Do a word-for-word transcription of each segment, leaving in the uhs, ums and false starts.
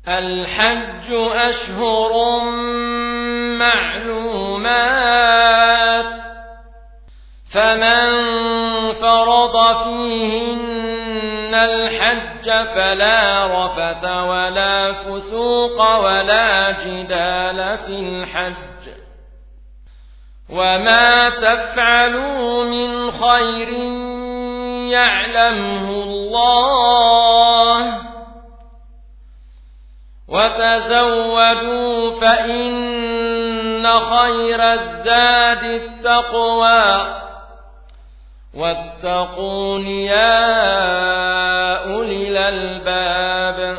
الحج أشهر معلومات، فمن فرض فيهن الحج فلا رفث ولا فسوق ولا جدال في الحج، وما تفعلوا من خير يعلمه الله، وتزودوا فإن خير الزاد التقوى، واتقون يا أولي الألباب.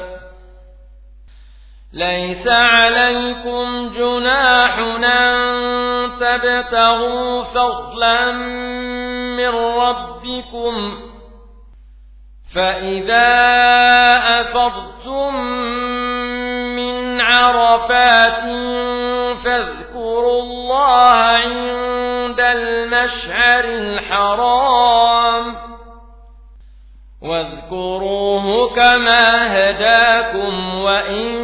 ليس عليكم جناح أن تبتغوا فضلا من ربكم، فإذا أفضتم من عرفات فاذكروا الله عند المشعر الحرام، واذكروه كما هداكم وإن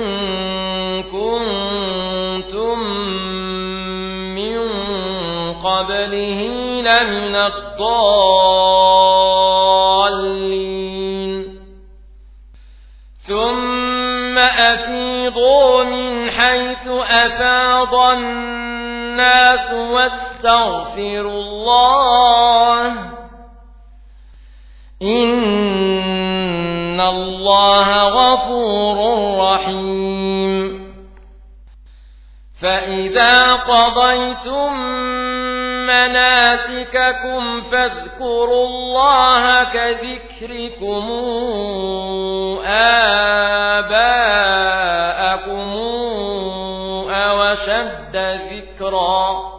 كنتم من قبله لمن الضالين. ثم أفيضوا من حيث أفاض الناس واستغفروا الله، إن الله غفور رحيم. فإذا قضيتم مناسككم فاذكروا الله كذكركم آباءكم أو أشد ذكرا،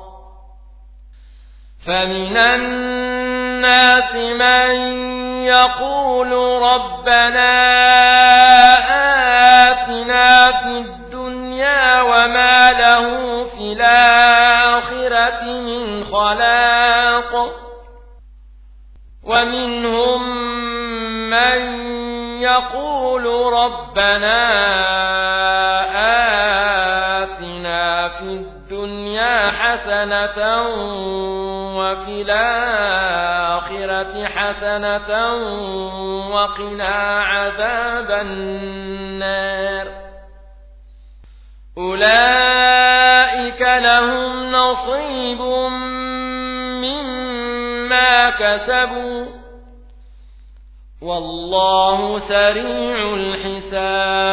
فمن الناس من يقول ربنا آتنا في الدنيا وما له في الآخرة من خلاق، ومنهم من يقول ربنا آتنا في الدنيا حسنة وفي الآخرة حسنة وقنا عذاب النار. أولئك لهم نصيب مما كسبوا والله سريع الحساب.